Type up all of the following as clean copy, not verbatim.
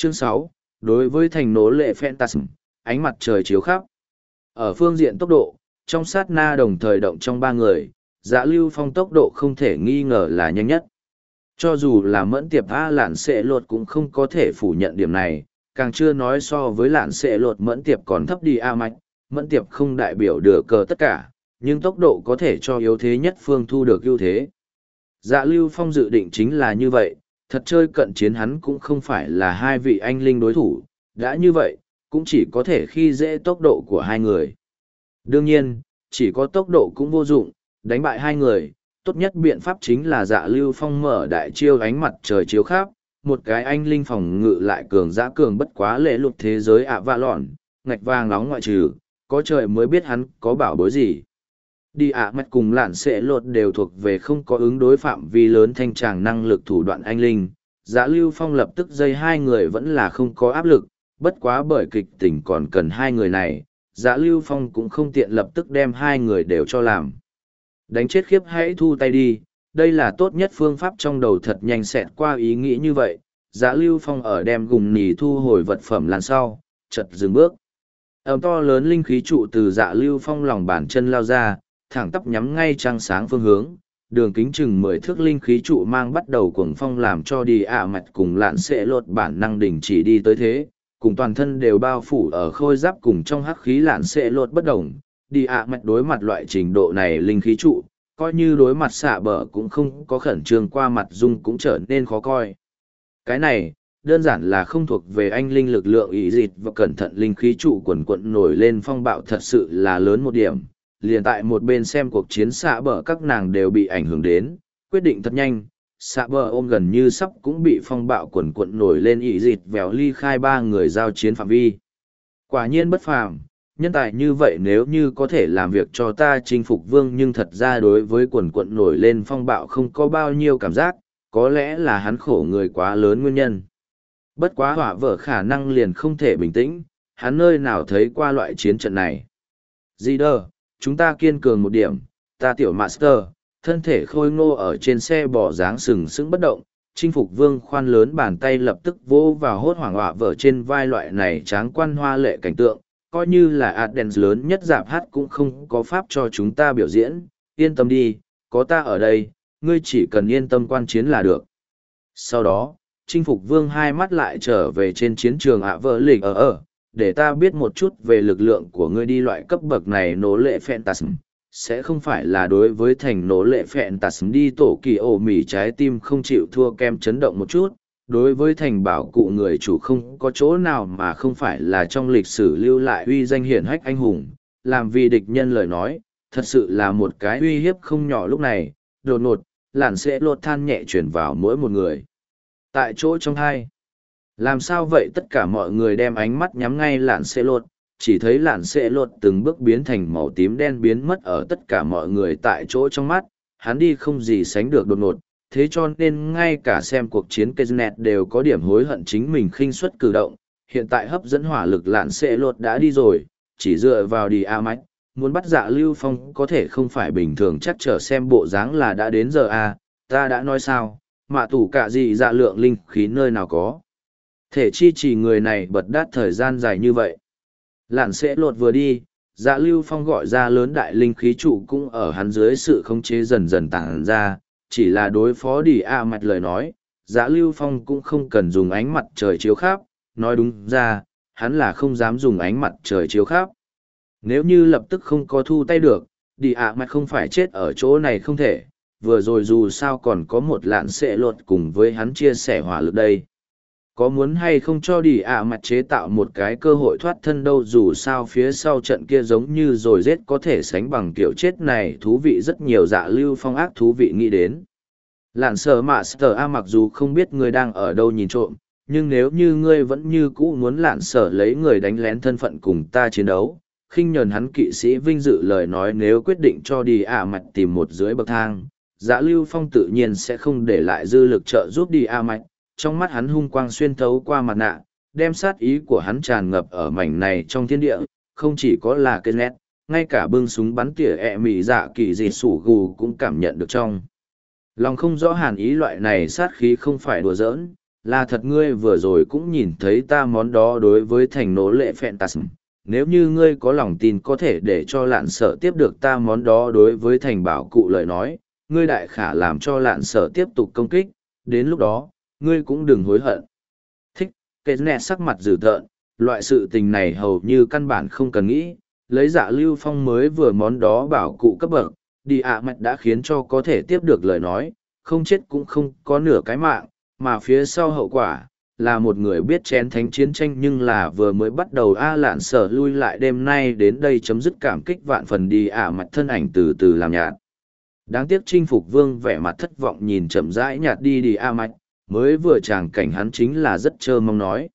Chương 6, đối với thành nổ lệ Phantasm, ánh mặt trời chiếu khắp. Ở phương diện tốc độ, trong sát na đồng thời động trong ba người, Dạ Lưu Phong tốc độ không thể nghi ngờ là nhanh nhất. Cho dù là mẫn tiệp A lạn sệ lột cũng không có thể phủ nhận điểm này, càng chưa nói so với lạn sệ lột mẫn tiệp còn thấp đi A mạch, mẫn tiệp không đại biểu được cờ tất cả, nhưng tốc độ có thể cho yếu thế nhất phương thu được ưu thế. Dạ Lưu Phong dự định chính là như vậy, thật chơi cận chiến hắn cũng không phải là hai vị anh linh đối thủ, đã như vậy, cũng chỉ có thể khi dễ tốc độ của hai người. Đương nhiên, chỉ có tốc độ cũng vô dụng, đánh bại hai người, tốt nhất biện pháp chính là Dạ Lưu Phong mở đại chiêu ánh mặt trời chiếu khắp, một cái anh linh phòng ngự lại cường dã cường bất quá lệ lục thế giới ạ vạ lọn, ngạch vàng nóng ngoại trừ, có trời mới biết hắn có bảo bối gì. Đi ạ mạch cùng lạn sẽ lột đều thuộc về không có ứng đối phạm vi lớn thanh tràng năng lực thủ đoạn anh linh. Dạ Lưu Phong lập tức dây hai người vẫn là không có áp lực, bất quá bởi kịch tình còn cần hai người này, Dạ Lưu Phong cũng không tiện lập tức đem hai người đều cho làm. Đánh chết khiếp hãy thu tay đi, đây là tốt nhất phương pháp trong đầu thật nhanh xẹt qua ý nghĩ như vậy. Dạ Lưu Phong ở đem gùng nỉ thu hồi vật phẩm lần sau, chợt dừng bước. Ầm to lớn linh khí trụ từ Dạ Lưu Phong lòng bàn chân lao ra, thẳng tắp nhắm ngay trăng sáng phương hướng, đường kính chừng 10 thước linh khí trụ mang bắt đầu cuồng phong làm cho đi ạ mạch cùng lạn sẽ lột bản năng đình chỉ đi tới thế, cùng toàn thân đều bao phủ ở khôi giáp cùng trong hắc khí lạn sẽ lột bất động. Đi ạ mạch đối mặt loại trình độ này linh khí trụ, coi như đối mặt xạ bờ cũng không có khẩn trương qua mặt dung cũng trở nên khó coi. Cái này, đơn giản là không thuộc về anh linh lực lượng ý dịt và cẩn thận linh khí trụ quần quận nổi lên phong bạo thật sự là lớn một điểm. Liền tại một bên xem cuộc chiến xạ bờ các nàng đều bị ảnh hưởng đến, quyết định thật nhanh, xạ bờ ôm gần như sắp cũng bị phong bạo quần quận nổi lên ý dịt vèo ly khai ba người giao chiến phạm vi. Quả nhiên bất phàm, nhân tài như vậy nếu như có thể làm việc cho ta chinh phục vương nhưng thật ra đối với quần quận nổi lên phong bạo không có bao nhiêu cảm giác, có lẽ là hắn khổ người quá lớn nguyên nhân. Bất quá hỏa vở khả năng liền không thể bình tĩnh, hắn nơi nào thấy qua loại chiến trận này. Gì đờ, chúng ta kiên cường một điểm, ta tiểu master, thân thể khôi ngô ở trên xe bò dáng sừng sững bất động, chinh phục vương khoan lớn bàn tay lập tức vỗ vào hốt hoảng họa vở trên vai loại này tráng quan hoa lệ cảnh tượng, coi như là Adens lớn nhất dạp hát cũng không có pháp cho chúng ta biểu diễn, yên tâm đi, có ta ở đây, ngươi chỉ cần yên tâm quan chiến là được. Sau đó, chinh phục vương hai mắt lại trở về trên chiến trường ạ vợ lịch để ta biết một chút về lực lượng của ngươi đi loại cấp bậc này nổ lệ Phantasm, sẽ không phải là đối với thành nổ lệ Phantasm đi tổ kỳ ổ mỉ trái tim không chịu thua kem chấn động một chút, đối với thành bảo cụ người chủ không có chỗ nào mà không phải là trong lịch sử lưu lại uy danh hiển hách anh hùng, làm vì địch nhân lời nói, thật sự là một cái uy hiếp không nhỏ lúc này, đột ngột, làn sẽ lột than nhẹ chuyển vào mỗi một người. Tại chỗ trong hai, làm sao vậy tất cả mọi người đem ánh mắt nhắm ngay lạn xê lột, chỉ thấy lạn xê lột từng bước biến thành màu tím đen biến mất ở tất cả mọi người tại chỗ trong mắt, hắn đi không gì sánh được đột ngột, thế cho nên ngay cả xem cuộc chiến Kiznet đều có điểm hối hận chính mình khinh suất cử động, hiện tại hấp dẫn hỏa lực lạn xê lột đã đi rồi, chỉ dựa vào đi a mách, muốn bắt Dạ Lưu Phong có thể không phải bình thường chắc trở xem bộ dáng là đã đến giờ a, ta đã nói sao, mạ tủ cả gì dạ lượng linh khí nơi nào có. Thể chi chỉ người này bật đát thời gian dài như vậy. Lạn sẽ lột vừa đi, Dạ Lưu Phong gọi ra lớn đại linh khí trụ cũng ở hắn dưới sự khống chế dần dần tản ra, chỉ là đối phó đi a mạch lời nói, Dạ Lưu Phong cũng không cần dùng ánh mặt trời chiếu khắp, nói đúng ra, hắn là không dám dùng ánh mặt trời chiếu khắp. Nếu như lập tức không có thu tay được, đi a mạch không phải chết ở chỗ này không thể, vừa rồi dù sao còn có một lạn sẽ lột cùng với hắn chia sẻ hỏa lực đây. Có muốn hay không cho đi mặt chế tạo một cái cơ hội thoát thân đâu dù sao phía sau trận kia giống như rồi rết có thể sánh bằng kiểu chết này thú vị rất nhiều. Dạ Lưu Phong ác thú vị nghĩ đến. Lạn sở mạ sở a mặc dù không biết ngươi đang ở đâu nhìn trộm, nhưng nếu như ngươi vẫn như cũ muốn lạn sở lấy người đánh lén thân phận cùng ta chiến đấu, khinh nhờn hắn kỵ sĩ vinh dự lời nói nếu quyết định cho đi mặt tìm một dưới bậc thang, Dạ Lưu Phong tự nhiên sẽ không để lại dư lực trợ giúp đi mặt. Trong mắt hắn hung quang xuyên thấu qua mặt nạ, đem sát ý của hắn tràn ngập ở mảnh này trong thiên địa, không chỉ có là cây nét, ngay cả bưng súng bắn tỉa mị dạ kỳ dị sủ gù cũng cảm nhận được trong. Lòng không rõ hàn ý loại này sát khí không phải đùa giỡn, là thật ngươi vừa rồi cũng nhìn thấy ta món đó đối với thành nỗ lệ Phantasm. Nếu như ngươi có lòng tin có thể để cho lạn sở tiếp được ta món đó đối với thành bảo cụ lời nói, ngươi đại khả làm cho lạn sở tiếp tục công kích, đến lúc đó, ngươi cũng đừng hối hận. Thích, kết nẹ sắc mặt dữ tợn, loại sự tình này hầu như căn bản không cần nghĩ, lấy Dạ Lưu Phong mới vừa món đó bảo cụ cấp bậc, đi ạ mạch đã khiến cho có thể tiếp được lời nói, không chết cũng không có nửa cái mạng, mà phía sau hậu quả, là một người biết chén thánh chiến tranh nhưng là vừa mới bắt đầu lạn sở lui lại đêm nay đến đây chấm dứt cảm kích vạn phần đi mạch thân ảnh từ từ làm nhạt. Đáng tiếc chinh phục vương vẻ mặt thất vọng nhìn chậm rãi nhạt đi mạch, mới vừa tràng cảnh hắn chính là rất trơ mong nói.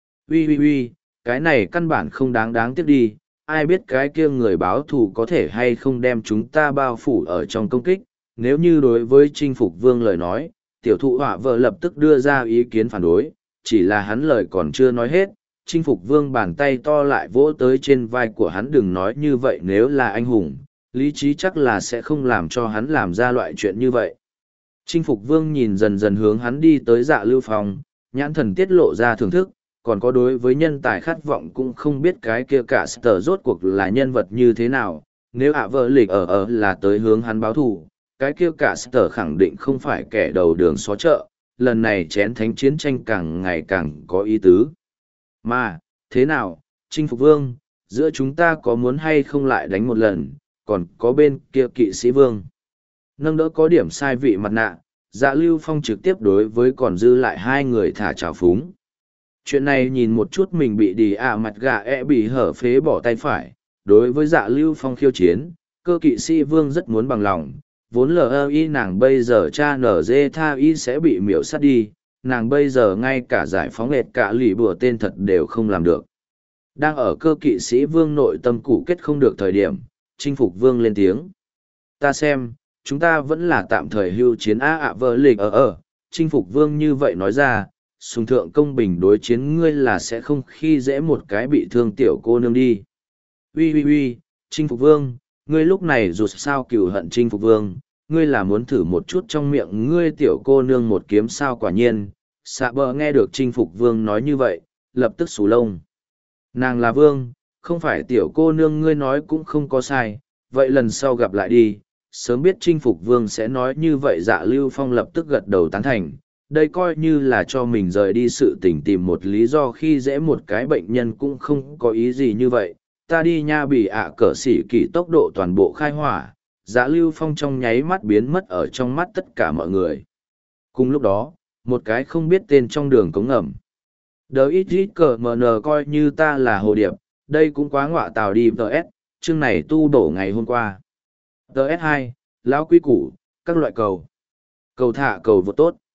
Ui, cái này căn bản không đáng tiếc đi, ai biết cái kia người báo thù có thể hay không đem chúng ta bao phủ ở trong công kích, nếu như đối với chinh phục vương lời nói, tiểu thụ họa vợ lập tức đưa ra ý kiến phản đối, chỉ là hắn lời còn chưa nói hết, chinh phục vương bàn tay to lại vỗ tới trên vai của hắn đừng nói như vậy nếu là anh hùng, lý trí chắc là sẽ không làm cho hắn làm ra loại chuyện như vậy. Chinh phục vương nhìn dần dần hướng hắn đi tới Dạ Lưu Phong, nhãn thần tiết lộ ra thưởng thức, còn có đối với nhân tài khát vọng cũng không biết cái kia cả sở rốt cuộc là nhân vật như thế nào, nếu vợ lịch ở là tới hướng hắn báo thù, cái kia cả sở khẳng định không phải kẻ đầu đường xó chợ, lần này chén thánh chiến tranh càng ngày càng có ý tứ. Mà, thế nào, chinh phục vương, giữa chúng ta có muốn hay không lại đánh một lần, còn có bên kia kỵ sĩ vương. Nâng đỡ có điểm sai vị mặt nạ, Dạ Lưu Phong trực tiếp đối với còn dư lại hai người thả trào phúng. Chuyện này nhìn một chút mình bị đi mặt gà bị hở phế bỏ tay phải, đối với Dạ Lưu Phong khiêu chiến, cơ kỵ sĩ vương rất muốn bằng lòng, vốn LI nàng bây giờ cha nở dê tha y sẽ bị miểu sát đi, nàng bây giờ ngay cả giải phóng hệt cả lì bùa tên thật đều không làm được. Đang ở cơ kỵ sĩ vương nội tâm củ kết không được thời điểm, chinh phục vương lên tiếng. Ta xem, chúng ta vẫn là tạm thời hưu chiến vợ lịch chinh phục vương như vậy nói ra, sùng thượng công bình đối chiến ngươi là sẽ không khi dễ một cái bị thương tiểu cô nương đi. Ui, chinh phục vương, ngươi lúc này rụt sao cừu hận chinh phục vương, ngươi là muốn thử một chút trong miệng ngươi tiểu cô nương một kiếm sao quả nhiên, xạ bờ nghe được chinh phục vương nói như vậy, lập tức xù lông. Nàng là vương, không phải tiểu cô nương ngươi nói cũng không có sai, vậy lần sau gặp lại đi, sớm biết chinh phục vương sẽ nói như vậy Dạ Lưu Phong lập tức gật đầu tán thành, đây coi như là cho mình rời đi sự tình tìm một lý do khi dễ một cái bệnh nhân cũng không có ý gì như vậy, ta đi nha bị cỡ xỉ kỳ tốc độ toàn bộ khai hỏa, Dạ Lưu Phong trong nháy mắt biến mất ở trong mắt tất cả mọi người. Cùng lúc đó, một cái không biết tên trong đường cống ngầm. ít cờ MN coi như ta là hồ điệp, đây cũng quá ngọa tào đi TS, chương này tu đổ ngày hôm qua. TS2, lão quy củ, các loại cầu. Cầu thả cầu vô tốt.